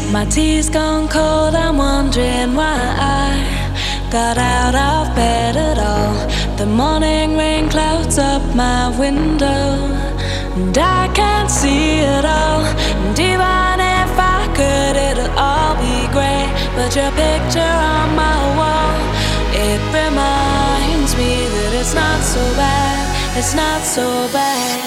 My tea's gone cold, I'm wondering why I got out of bed at all. The morning rain clouds up my window, and I can't see it all. And even if I could, it'll all be grey. But your picture on my wall, it reminds me that it's not so bad, it's not so bad.